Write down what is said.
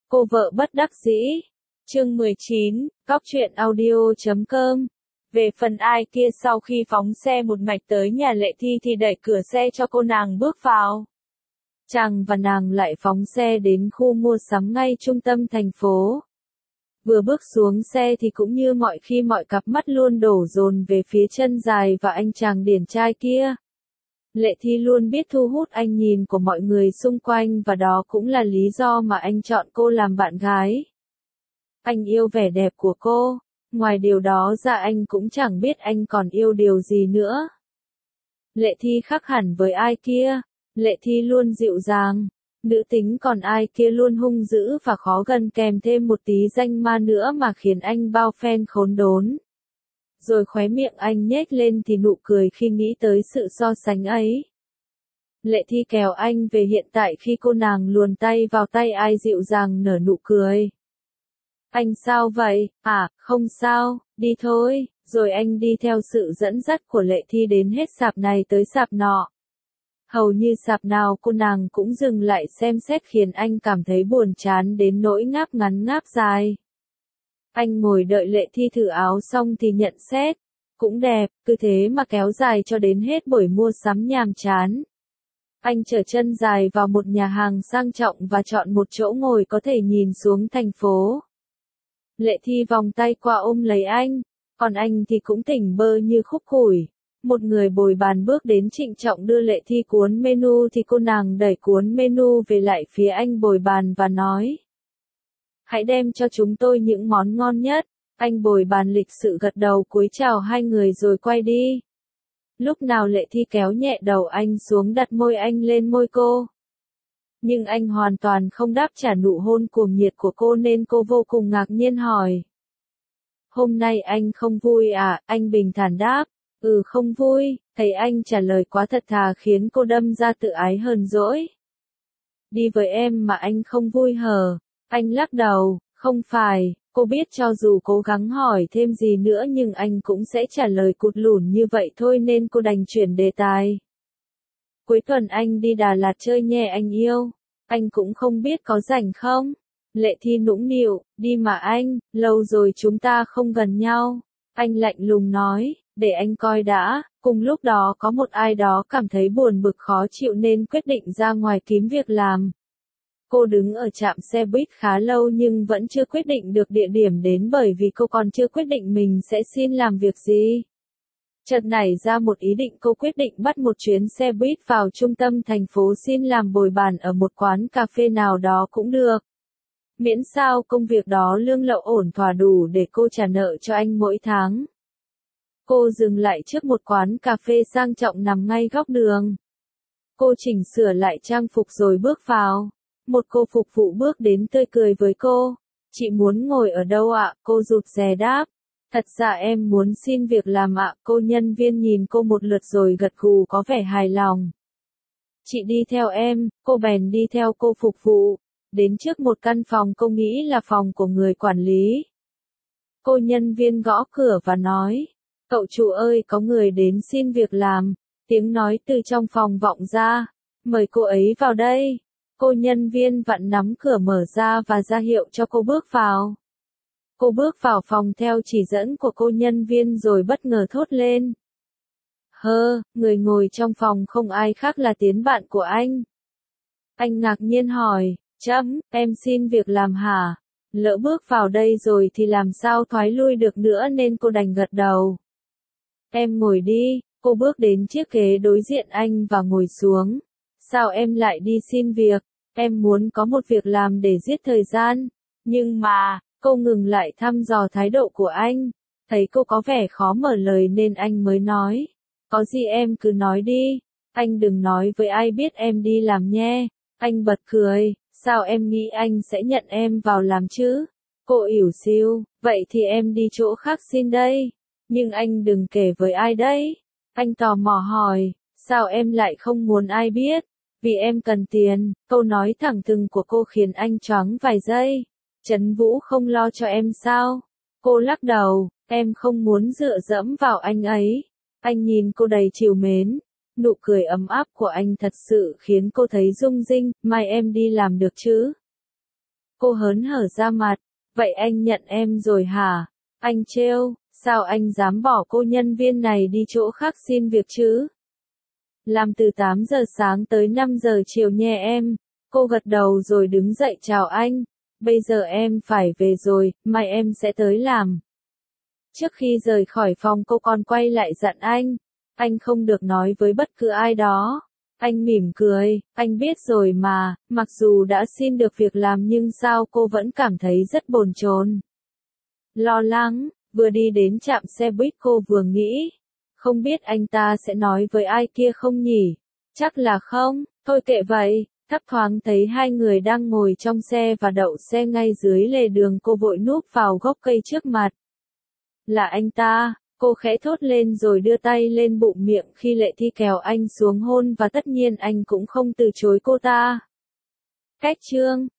Cô vợ bất đắc dĩ. Chương 19, Cóc truyện audio.com. Về phần ai kia sau khi phóng xe một mạch tới nhà Lệ Thi thì đẩy cửa xe cho cô nàng bước vào. Chàng và nàng lại phóng xe đến khu mua sắm ngay trung tâm thành phố. Vừa bước xuống xe thì cũng như mọi khi mọi cặp mắt luôn đổ dồn về phía chân dài và anh chàng điển trai kia. Lệ Thi luôn biết thu hút ánh nhìn của mọi người xung quanh và đó cũng là lý do mà anh chọn cô làm bạn gái. Anh yêu vẻ đẹp của cô, ngoài điều đó ra anh cũng chẳng biết anh còn yêu điều gì nữa. Lệ Thi khác hẳn với ai kia, Lệ Thi luôn dịu dàng, nữ tính còn ai kia luôn hung dữ và khó gần kèm thêm một tí danh ma nữa mà khiến anh bao phen khốn đốn. Rồi khóe miệng anh nhếch lên thì nụ cười khi nghĩ tới sự so sánh ấy. Lệ Thi kéo anh về hiện tại khi cô nàng luồn tay vào tay ai dịu dàng nở nụ cười. Anh sao vậy? À, không sao, đi thôi. Rồi anh đi theo sự dẫn dắt của Lệ Thi đến hết sạp này tới sạp nọ. Hầu như sạp nào cô nàng cũng dừng lại xem xét khiến anh cảm thấy buồn chán đến nỗi ngáp ngắn ngáp dài. Anh ngồi đợi Lệ Thi thử áo xong thì nhận xét, cũng đẹp, cứ thế mà kéo dài cho đến hết buổi mua sắm nhàm chán. Anh trở chân dài vào một nhà hàng sang trọng và chọn một chỗ ngồi có thể nhìn xuống thành phố. Lệ Thi vòng tay qua ôm lấy anh, còn anh thì cũng tỉnh bơ như khúc củi. Một người bồi bàn bước đến trịnh trọng đưa Lệ Thi cuốn menu thì cô nàng đẩy cuốn menu về lại phía anh bồi bàn và nói. Hãy đem cho chúng tôi những món ngon nhất. Anh bồi bàn lịch sự gật đầu cúi chào hai người rồi quay đi. Lúc nào Lệ Thi kéo nhẹ đầu anh xuống đặt môi anh lên môi cô. Nhưng anh hoàn toàn không đáp trả nụ hôn cuồng nhiệt của cô nên cô vô cùng ngạc nhiên hỏi. Hôm nay anh không vui à? Anh bình thản đáp. Không vui. Thấy anh trả lời quá thật thà khiến cô đâm ra tự ái hờn dỗi. Đi với em mà anh không vui hờ? Anh lắc đầu, không phải. Cô biết cho dù cố gắng hỏi thêm gì nữa nhưng anh cũng sẽ trả lời cụt lủn như vậy thôi nên cô đành chuyển đề tài. Cuối tuần anh đi Đà Lạt chơi nhé anh yêu. Anh cũng không biết có rảnh không? Lệ Thi nũng nịu, đi mà anh, lâu rồi chúng ta không gần nhau. Anh lạnh lùng nói, để anh coi đã. Cùng lúc đó có một ai đó cảm thấy buồn bực khó chịu nên quyết định ra ngoài kiếm việc làm. Cô đứng ở trạm xe buýt khá lâu nhưng vẫn chưa quyết định được địa điểm đến bởi vì cô còn chưa quyết định mình sẽ xin làm việc gì. Chợt nảy ra một ý định, cô quyết định bắt một chuyến xe buýt vào trung tâm thành phố xin làm bồi bàn ở một quán cà phê nào đó cũng được. Miễn sao công việc đó lương lậu ổn thỏa đủ để cô trả nợ cho anh mỗi tháng. Cô dừng lại trước một quán cà phê sang trọng nằm ngay góc đường. Cô chỉnh sửa lại trang phục rồi bước vào. Một cô phục vụ bước đến tươi cười với cô. Chị muốn ngồi ở đâu ạ? Cô rụt rè đáp. Thật ra em muốn xin việc làm ạ. Cô nhân viên nhìn cô một lượt rồi gật gù có vẻ hài lòng. Chị đi theo em. Cô bèn đi theo cô phục vụ. Đến trước một căn phòng cô nghĩ là phòng của người quản lý. Cô nhân viên gõ cửa và nói. Cậu chủ ơi, có người đến xin việc làm. Tiếng nói từ trong phòng vọng ra. Mời cô ấy vào đây. Cô nhân viên vặn nắm cửa mở ra và ra hiệu cho cô bước vào. Cô bước vào phòng theo chỉ dẫn của cô nhân viên rồi bất ngờ thốt lên. Người ngồi trong phòng không ai khác là Tiến bạn của anh. Anh ngạc nhiên hỏi, em xin việc làm hả? Lỡ bước vào đây rồi thì làm sao thoái lui được nữa nên cô đành gật đầu. Em ngồi đi, cô bước đến chiếc ghế đối diện anh và ngồi xuống. Sao em lại đi xin việc? Em muốn có một việc làm để giết thời gian. Nhưng mà, cô ngừng lại thăm dò thái độ của anh. Thấy cô có vẻ khó mở lời nên anh mới nói. Có gì em cứ nói đi. Anh đừng nói với ai biết em đi làm nhé. Anh bật cười. Sao em nghĩ anh sẽ nhận em vào làm chứ? Cô ỉu xìu. Vậy thì em đi chỗ khác xin đây. Nhưng anh đừng kể với ai đấy. Anh tò mò hỏi. Sao em lại không muốn ai biết? Vì em cần tiền. Câu nói thẳng thừng của cô khiến anh choáng vài giây. Trấn Vũ không lo cho em sao? Cô lắc đầu. Em không muốn dựa dẫm vào anh ấy. Anh nhìn cô đầy trìu mến. Nụ cười ấm áp của anh thật sự khiến cô thấy rung rinh. Mai em đi làm được chứ? Cô hớn hở ra mặt. Vậy anh nhận em rồi hả? Anh trêu, sao anh dám bỏ cô nhân viên này đi chỗ khác xin việc chứ? Làm từ 8 giờ sáng tới 5 giờ chiều nha em. Cô gật đầu rồi đứng dậy chào anh. Bây giờ em phải về rồi, mai em sẽ tới làm. Trước khi rời khỏi phòng cô còn quay lại dặn anh không được nói với bất cứ ai đó. Anh mỉm cười, anh biết rồi mà, mặc dù đã xin được việc làm nhưng sao cô vẫn cảm thấy rất bồn chồn. Lo lắng, vừa đi đến trạm xe buýt cô vừa nghĩ. Không biết anh ta sẽ nói với ai kia không nhỉ? Chắc là không, thôi kệ vậy. Thấp thoáng thấy hai người đang ngồi trong xe và đậu xe ngay dưới lề đường, cô vội núp vào gốc cây trước mặt. Là anh ta, cô khẽ thốt lên rồi đưa tay lên bụng miệng khi Lệ Thi kéo anh xuống hôn và tất nhiên anh cũng không từ chối cô ta. Cách chương